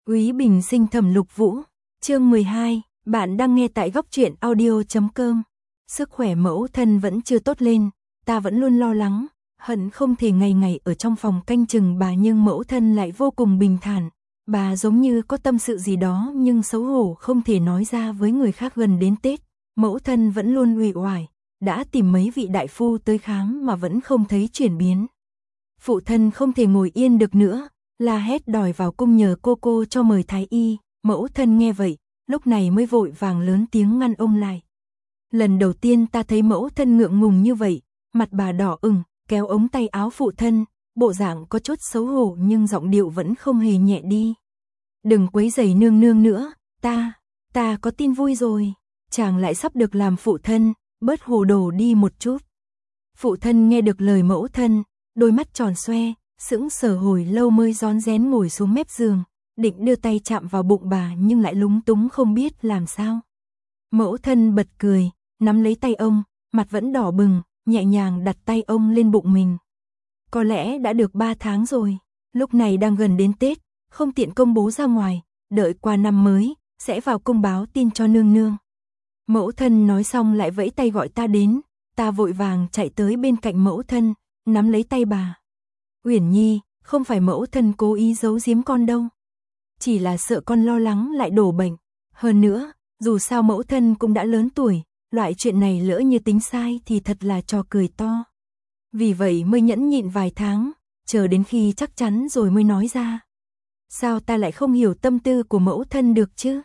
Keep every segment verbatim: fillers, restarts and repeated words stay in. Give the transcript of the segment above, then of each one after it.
Úy Bình Sinh Thẩm Lục Vũ, chương mười hai, bạn đang nghe tại góc truyện audio chấm com. Sức khỏe mẫu thân vẫn chưa tốt lên, ta vẫn luôn lo lắng, hận không thể ngày ngày ở trong phòng canh chừng bà, nhưng mẫu thân lại vô cùng bình thản. Bà giống như có tâm sự gì đó nhưng xấu hổ không thể nói ra với người khác. Gần đến Tết, mẫu thân vẫn luôn uể oải, đã tìm mấy vị đại phu tới khám mà vẫn không thấy chuyển biến. Phụ thân không thể ngồi yên được nữa, la hét đòi vào cung nhờ cô cô cho mời thái y. Mẫu thân nghe vậy, lúc này mới vội vàng lớn tiếng ngăn ông lại. Lần đầu tiên ta thấy mẫu thân ngượng ngùng như vậy, mặt bà đỏ ửng, kéo ống tay áo phụ thân, bộ dạng có chút xấu hổ nhưng giọng điệu vẫn không hề nhẹ đi. Đừng quấy rầy nương nương nữa, ta, ta có tin vui rồi, chàng lại sắp được làm phụ thân, bớt hồ đồ đi một chút. Phụ thân nghe được lời mẫu thân, đôi mắt tròn xoe, sững sờ hồi lâu mới rón rén ngồi xuống mép giường, định đưa tay chạm vào bụng bà nhưng lại lúng túng không biết làm sao. Mẫu thân bật cười, nắm lấy tay ông, mặt vẫn đỏ bừng, nhẹ nhàng đặt tay ông lên bụng mình. Có lẽ đã được ba tháng rồi, lúc này đang gần đến Tết, không tiện công bố ra ngoài, đợi qua năm mới, sẽ vào cung báo tin cho nương nương. Mẫu thân nói xong lại vẫy tay gọi ta đến, ta vội vàng chạy tới bên cạnh mẫu thân, nắm lấy tay bà. Uyển Nhi, không phải mẫu thân cố ý giấu giếm con đâu. Chỉ là sợ con lo lắng lại đổ bệnh. Hơn nữa, dù sao mẫu thân cũng đã lớn tuổi, loại chuyện này lỡ như tính sai thì thật là trò cười to. Vì vậy mới nhẫn nhịn vài tháng, chờ đến khi chắc chắn rồi mới nói ra. Sao ta lại không hiểu tâm tư của mẫu thân được chứ?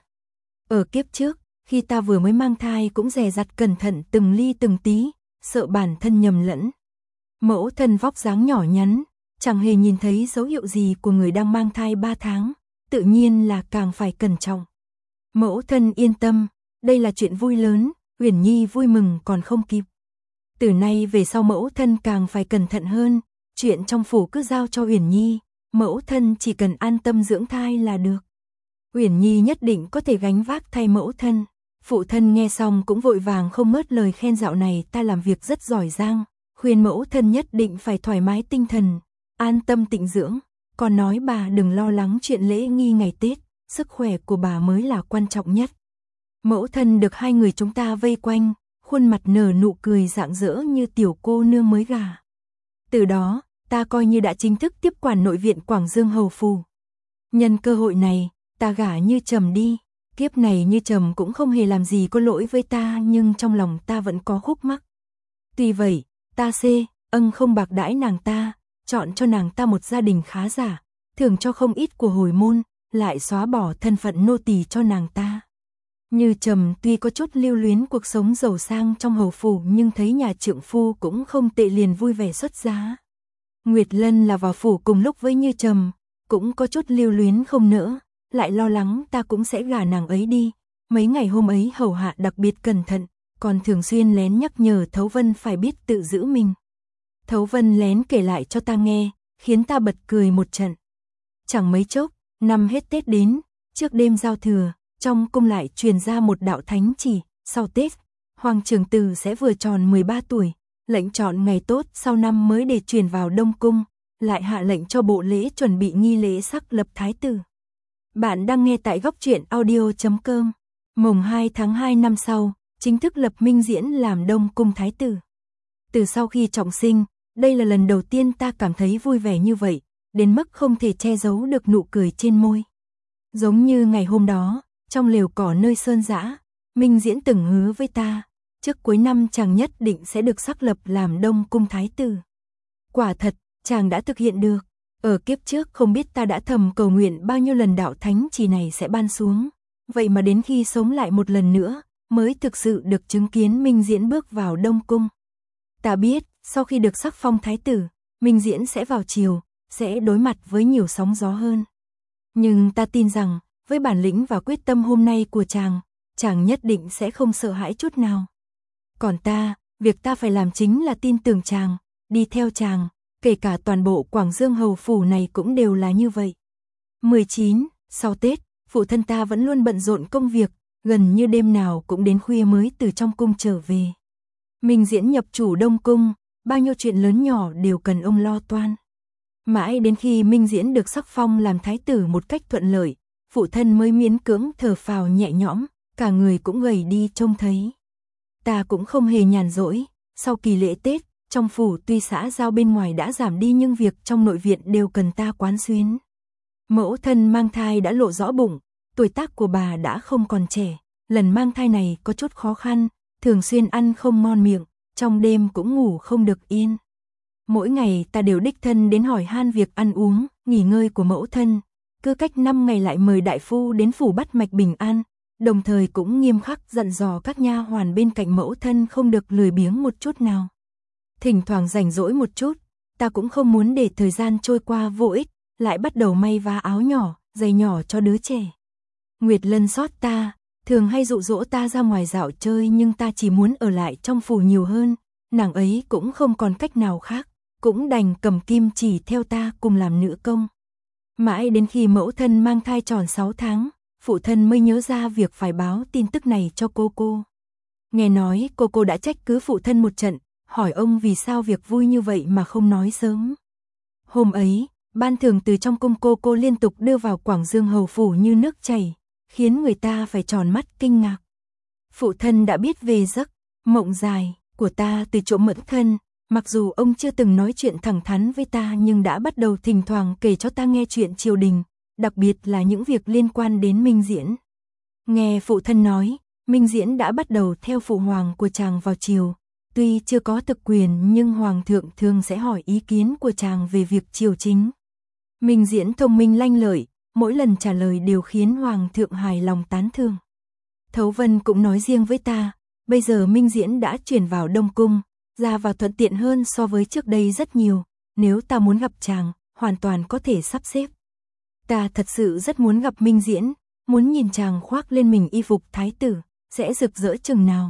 Ở kiếp trước, khi ta vừa mới mang thai cũng dè dặt cẩn thận từng ly từng tí, sợ bản thân nhầm lẫn. Mẫu thân vóc dáng nhỏ nhắn, chẳng hề nhìn thấy dấu hiệu gì của người đang mang thai ba tháng, tự nhiên là càng phải cẩn trọng. Mẫu thân yên tâm, đây là chuyện vui lớn, Uyển Nhi vui mừng còn không kịp. Từ nay về sau mẫu thân càng phải cẩn thận hơn, chuyện trong phủ cứ giao cho Uyển Nhi, mẫu thân chỉ cần an tâm dưỡng thai là được. Uyển Nhi nhất định có thể gánh vác thay mẫu thân. Phụ thân nghe xong cũng vội vàng không ngớt lời khen, dạo này ta làm việc rất giỏi giang, khuyên mẫu thân nhất định phải thoải mái tinh thần, an tâm tịnh dưỡng, còn nói bà đừng lo lắng chuyện lễ nghi ngày Tết, sức khỏe của bà mới là quan trọng nhất. Mẫu thân được hai người chúng ta vây quanh, khuôn mặt nở nụ cười rạng rỡ như tiểu cô nương mới gả. Từ đó, ta coi như đã chính thức tiếp quản nội viện Quảng Dương hầu phủ. Nhân cơ hội này, ta gả Như Trầm đi. Kiếp này Như Trầm cũng không hề làm gì có lỗi với ta, nhưng trong lòng ta vẫn có khúc mắc. Tuy vậy, ta xê, âng không bạc đãi nàng ta, chọn cho nàng ta một gia đình khá giả, thưởng cho không ít của hồi môn, lại xóa bỏ thân phận nô tỳ cho nàng ta. Như Trầm tuy có chút lưu luyến cuộc sống giàu sang trong hầu phủ nhưng thấy nhà trượng phu cũng không tệ liền vui vẻ xuất giá. Nguyệt Lân là vào phủ cùng lúc với Như Trầm, cũng có chút lưu luyến không nỡ, lại lo lắng ta cũng sẽ gả nàng ấy đi. Mấy ngày hôm ấy hầu hạ đặc biệt cẩn thận, còn thường xuyên lén nhắc nhở Thấu Vân phải biết tự giữ mình. Thấu Vân lén kể lại cho ta nghe, khiến ta bật cười một trận. Chẳng mấy chốc, năm hết Tết đến, trước đêm giao thừa, trong cung lại truyền ra một đạo thánh chỉ, sau Tết, Hoàng Trường Từ sẽ vừa tròn mười ba tuổi, lệnh chọn ngày tốt sau năm mới để truyền vào Đông Cung, lại hạ lệnh cho bộ lễ chuẩn bị nghi lễ sắc lập thái tử. Bạn đang nghe tại góc truyện audio chấm com. Mùng hai tháng hai năm sau, chính thức lập Minh Diễn làm Đông Cung thái tử. Từ sau khi trọng sinh, đây là lần đầu tiên ta cảm thấy vui vẻ như vậy, đến mức không thể che giấu được nụ cười trên môi. Giống như ngày hôm đó, trong lều cỏ nơi sơn dã, Minh Diễn từng hứa với ta, trước cuối năm chàng nhất định sẽ được sắc lập làm Đông Cung thái tử. Quả thật, chàng đã thực hiện được. Ở kiếp trước không biết ta đã thầm cầu nguyện bao nhiêu lần đạo thánh chỉ này sẽ ban xuống, vậy mà đến khi sống lại một lần nữa, mới thực sự được chứng kiến Minh Diễn bước vào Đông Cung. Ta biết, sau khi được sắc phong thái tử, Minh Diễn sẽ vào triều, sẽ đối mặt với nhiều sóng gió hơn. Nhưng ta tin rằng, với bản lĩnh và quyết tâm hôm nay của chàng, chàng nhất định sẽ không sợ hãi chút nào. Còn ta, việc ta phải làm chính là tin tưởng chàng, đi theo chàng, kể cả toàn bộ Quảng Dương hầu phủ này cũng đều là như vậy. mười chín, sau Tết, phụ thân ta vẫn luôn bận rộn công việc, gần như đêm nào cũng đến khuya mới từ trong cung trở về. Minh Diễn nhập chủ Đông Cung, bao nhiêu chuyện lớn nhỏ đều cần ông lo toan. Mãi đến khi Minh Diễn được sắc phong làm thái tử một cách thuận lợi, phụ thân mới miễn cưỡng thở phào nhẹ nhõm, cả người cũng gầy đi trông thấy. Ta cũng không hề nhàn rỗi, sau kỳ lễ Tết, trong phủ tuy xã giao bên ngoài đã giảm đi nhưng việc trong nội viện đều cần ta quán xuyến. Mẫu thân mang thai đã lộ rõ bụng, tuổi tác của bà đã không còn trẻ, lần mang thai này có chút khó khăn, thường xuyên ăn không ngon miệng, trong đêm cũng ngủ không được yên. Mỗi ngày ta đều đích thân đến hỏi han việc ăn uống, nghỉ ngơi của mẫu thân, cứ cách năm ngày lại mời đại phu đến phủ bắt mạch bình an, đồng thời cũng nghiêm khắc dặn dò các nha hoàn bên cạnh mẫu thân không được lười biếng một chút nào. Thỉnh thoảng rảnh rỗi một chút, ta cũng không muốn để thời gian trôi qua vô ích, lại bắt đầu may vá áo nhỏ, giày nhỏ cho đứa trẻ. Nguyệt Lân xót ta, thường hay dụ dỗ ta ra ngoài dạo chơi nhưng ta chỉ muốn ở lại trong phủ nhiều hơn, nàng ấy cũng không còn cách nào khác, cũng đành cầm kim chỉ theo ta cùng làm nữ công. Mãi đến khi mẫu thân mang thai tròn sáu tháng, phụ thân mới nhớ ra việc phải báo tin tức này cho cô cô. Nghe nói cô cô đã trách cứ phụ thân một trận, hỏi ông vì sao việc vui như vậy mà không nói sớm. Hôm ấy, ban thưởng từ trong cung cô cô liên tục đưa vào Quảng Dương hầu phủ như nước chảy, khiến người ta phải tròn mắt kinh ngạc. Phụ thân đã biết về giấc mộng dài của ta từ chỗ mẫn thân, mặc dù ông chưa từng nói chuyện thẳng thắn với ta nhưng đã bắt đầu thỉnh thoảng kể cho ta nghe chuyện triều đình, đặc biệt là những việc liên quan đến Minh Diễn. Nghe phụ thân nói, Minh Diễn đã bắt đầu theo phụ hoàng của chàng vào triều, tuy chưa có thực quyền nhưng hoàng thượng thường sẽ hỏi ý kiến của chàng về việc triều chính. Minh Diễn thông minh lanh lợi, mỗi lần trả lời đều khiến hoàng thượng hài lòng tán thưởng. Thấu Vân cũng nói riêng với ta, bây giờ Minh Diễn đã chuyển vào Đông Cung, ra vào thuận tiện hơn so với trước đây rất nhiều, nếu ta muốn gặp chàng, hoàn toàn có thể sắp xếp. Ta thật sự rất muốn gặp Minh Diễn, muốn nhìn chàng khoác lên mình y phục thái tử, sẽ rực rỡ chừng nào.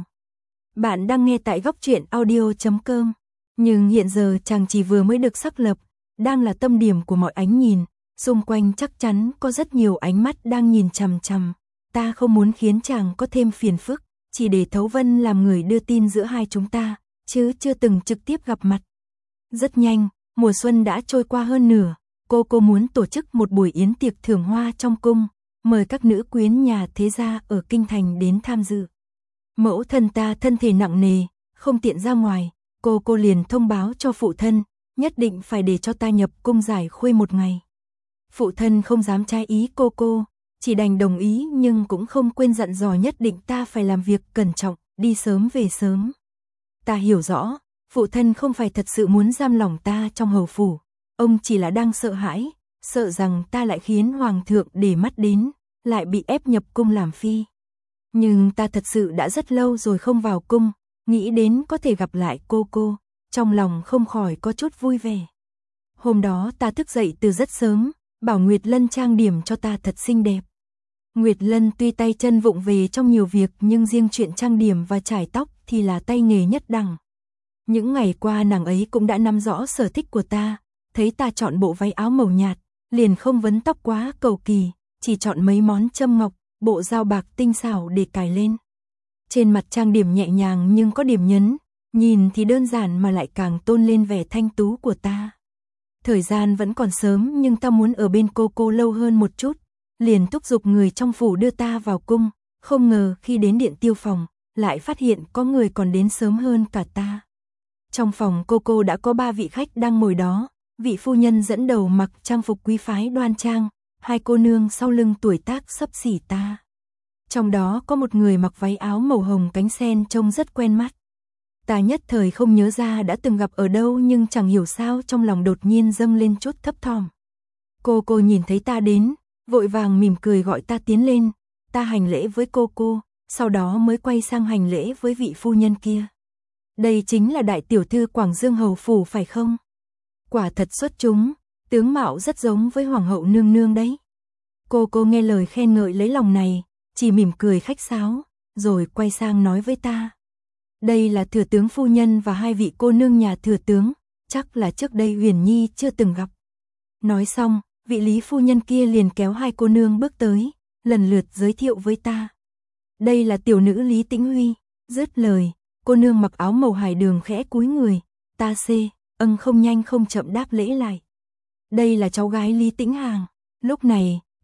Bạn đang nghe tại góc truyện audio chấm com, nhưng hiện giờ chàng chỉ vừa mới được xác lập, đang là tâm điểm của mọi ánh nhìn, xung quanh chắc chắn có rất nhiều ánh mắt đang nhìn chằm chằm. Ta không muốn khiến chàng có thêm phiền phức, chỉ để Thấu Vân làm người đưa tin giữa hai chúng ta, chứ chưa từng trực tiếp gặp mặt. Rất nhanh, mùa xuân đã trôi qua hơn nửa, cô cô muốn tổ chức một buổi yến tiệc thưởng hoa trong cung, mời các nữ quyến nhà thế gia ở kinh thành đến tham dự. Mẫu thân ta thân thể nặng nề, không tiện ra ngoài, cô cô liền thông báo cho phụ thân, nhất định phải để cho ta nhập cung giải khuây một ngày. Phụ thân không dám trái ý cô cô, chỉ đành đồng ý nhưng cũng không quên dặn dò nhất định ta phải làm việc cẩn trọng, đi sớm về sớm. Ta hiểu rõ, phụ thân không phải thật sự muốn giam lỏng ta trong hầu phủ, ông chỉ là đang sợ hãi, sợ rằng ta lại khiến hoàng thượng để mắt đến, lại bị ép nhập cung làm phi. Nhưng ta thật sự đã rất lâu rồi không vào cung, nghĩ đến có thể gặp lại cô cô, trong lòng không khỏi có chút vui vẻ. Hôm đó ta thức dậy từ rất sớm, bảo Nguyệt Lân trang điểm cho ta thật xinh đẹp. Nguyệt Lân tuy tay chân vụng về trong nhiều việc nhưng riêng chuyện trang điểm và chải tóc thì là tay nghề nhất đẳng. Những ngày qua nàng ấy cũng đã nắm rõ sở thích của ta, thấy ta chọn bộ váy áo màu nhạt, liền không vấn tóc quá cầu kỳ, chỉ chọn mấy món châm ngọc, bộ dao bạc tinh xảo để cài lên. Trên mặt trang điểm nhẹ nhàng nhưng có điểm nhấn, nhìn thì đơn giản mà lại càng tôn lên vẻ thanh tú của ta. Thời gian vẫn còn sớm nhưng ta muốn ở bên cô cô lâu hơn một chút, liền thúc giục người trong phủ đưa ta vào cung, không ngờ khi đến điện tiêu phòng, lại phát hiện có người còn đến sớm hơn cả ta. Trong phòng cô cô đã có ba vị khách đang ngồi đó, vị phu nhân dẫn đầu mặc trang phục quý phái đoan trang, hai cô nương sau lưng tuổi tác xấp xỉ ta. Trong đó có một người mặc váy áo màu hồng cánh sen trông rất quen mắt. Ta nhất thời không nhớ ra đã từng gặp ở đâu nhưng chẳng hiểu sao trong lòng đột nhiên dâng lên chút thấp thỏm. Cô cô nhìn thấy ta đến, vội vàng mỉm cười gọi ta tiến lên, ta hành lễ với cô cô, sau đó mới quay sang hành lễ với vị phu nhân kia. Đây chính là đại tiểu thư Quảng Dương hầu phủ phải không? Quả thật xuất chúng, tướng mạo rất giống với hoàng hậu nương nương đấy. Cô cô nghe lời khen ngợi lấy lòng này, chỉ mỉm cười khách sáo, rồi quay sang nói với ta. Đây là thừa tướng phu nhân và hai vị cô nương nhà thừa tướng, chắc là trước đây Huyền Nhi chưa từng gặp. Nói xong, vị Lý phu nhân kia liền kéo hai cô nương bước tới, lần lượt giới thiệu với ta. Đây là tiểu nữ Lý Tĩnh Huy. Dứt lời, cô nương mặc áo màu hải đường khẽ cúi người, ta xê, âng không nhanh không chậm đáp lễ lại. Đây là cháu gái Lý Tĩnh Hàng. Lúc này,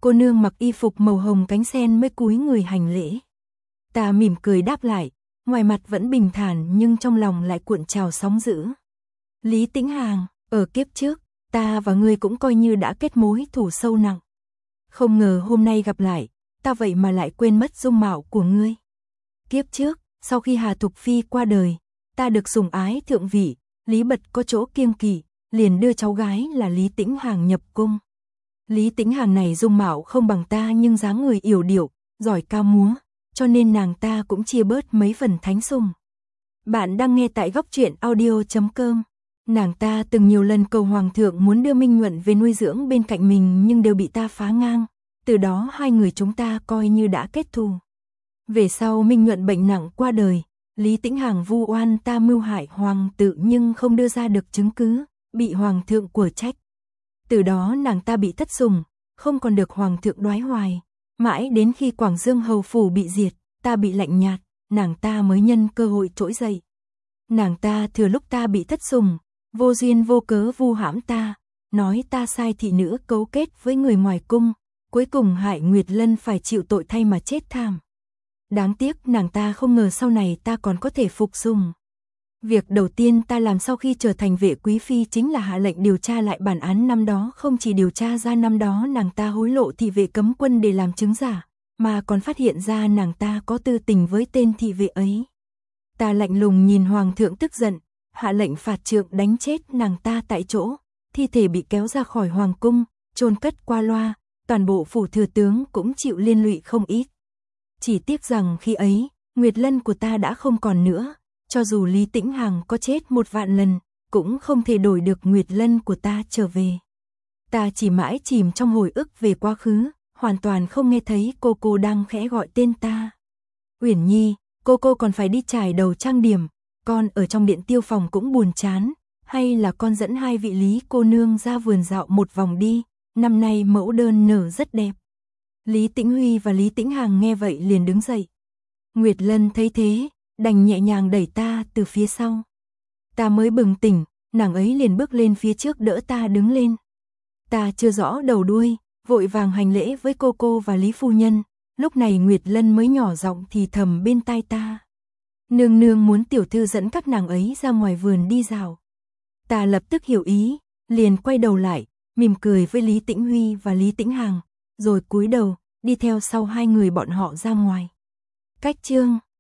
cô nương mặc y phục màu hồng cánh sen mới cúi người hành lễ. Ta mỉm cười đáp lại, ngoài mặt vẫn bình thản nhưng trong lòng lại cuộn trào sóng dữ. Lý Tĩnh Hàng, ở kiếp trước, ta và ngươi cũng coi như đã kết mối thù sâu nặng. Không ngờ hôm nay gặp lại, ta vậy mà lại quên mất dung mạo của ngươi. Kiếp trước, sau khi Hà Thục Phi qua đời, ta được sủng ái thượng vị, Lý Bật có chỗ kiêng kỵ, liền đưa cháu gái là Lý Tĩnh Hàng nhập cung. Lý Tĩnh Hàng này dung mạo không bằng ta nhưng dáng người yểu điệu, giỏi ca múa, cho nên nàng ta cũng chia bớt mấy phần thánh sủng. Bạn đang nghe tại góc truyện audio chấm com. Nàng ta từng nhiều lần cầu hoàng thượng muốn đưa Minh Nhuận về nuôi dưỡng bên cạnh mình nhưng đều bị ta phá ngang, từ đó hai người chúng ta coi như đã kết thù. Về sau Minh Nhuận bệnh nặng qua đời, Lý Tĩnh Hàng vu oan ta mưu hại hoàng tử nhưng không đưa ra được chứng cứ, bị hoàng thượng của trách. Từ đó nàng ta bị thất sủng, không còn được hoàng thượng đoái hoài, mãi đến khi Quảng Dương hầu phủ bị diệt, ta bị lạnh nhạt, nàng ta mới nhân cơ hội trỗi dậy. Nàng ta thừa lúc ta bị thất sủng, vô duyên vô cớ vu hãm ta, nói ta sai thị nữ cấu kết với người ngoài cung, cuối cùng hại Nguyệt Lân phải chịu tội thay mà chết thảm. Đáng tiếc nàng ta không ngờ sau này ta còn có thể phục sủng. Việc đầu tiên ta làm sau khi trở thành vệ quý phi chính là hạ lệnh điều tra lại bản án năm đó, không chỉ điều tra ra năm đó nàng ta hối lộ thị vệ cấm quân để làm chứng giả, mà còn phát hiện ra nàng ta có tư tình với tên thị vệ ấy. Ta lạnh lùng nhìn hoàng thượng tức giận, hạ lệnh phạt trượng đánh chết nàng ta tại chỗ, thi thể bị kéo ra khỏi hoàng cung, chôn cất qua loa, toàn bộ phủ thừa tướng cũng chịu liên lụy không ít. Chỉ tiếc rằng khi ấy, Nguyệt Lân của ta đã không còn nữa, cho dù Lý Tĩnh Hàng có chết một vạn lần, cũng không thể đổi được Nguyệt Lân của ta trở về. Ta chỉ mãi chìm trong hồi ức về quá khứ, hoàn toàn không nghe thấy cô cô đang khẽ gọi tên ta. Uyển Nhi, cô cô còn phải đi chải đầu trang điểm, con ở trong điện tiêu phòng cũng buồn chán, hay là con dẫn hai vị Lý cô nương ra vườn dạo một vòng đi, năm nay mẫu đơn nở rất đẹp. Lý Tĩnh Huy và Lý Tĩnh Hàng nghe vậy liền đứng dậy. Nguyệt Lân thấy thế, đành nhẹ nhàng đẩy ta từ phía sau. Ta mới bừng tỉnh, nàng ấy liền bước lên phía trước đỡ ta đứng lên. Ta chưa rõ đầu đuôi, vội vàng hành lễ với cô cô và Lý phu nhân, lúc này Nguyệt Lân mới nhỏ giọng thì thầm bên tai ta. Nương nương muốn tiểu thư dẫn các nàng ấy ra ngoài vườn đi dạo. Ta lập tức hiểu ý, liền quay đầu lại, mỉm cười với Lý Tĩnh Huy và Lý Tĩnh Hàng, rồi cúi đầu, đi theo sau hai người bọn họ ra ngoài. Cách chương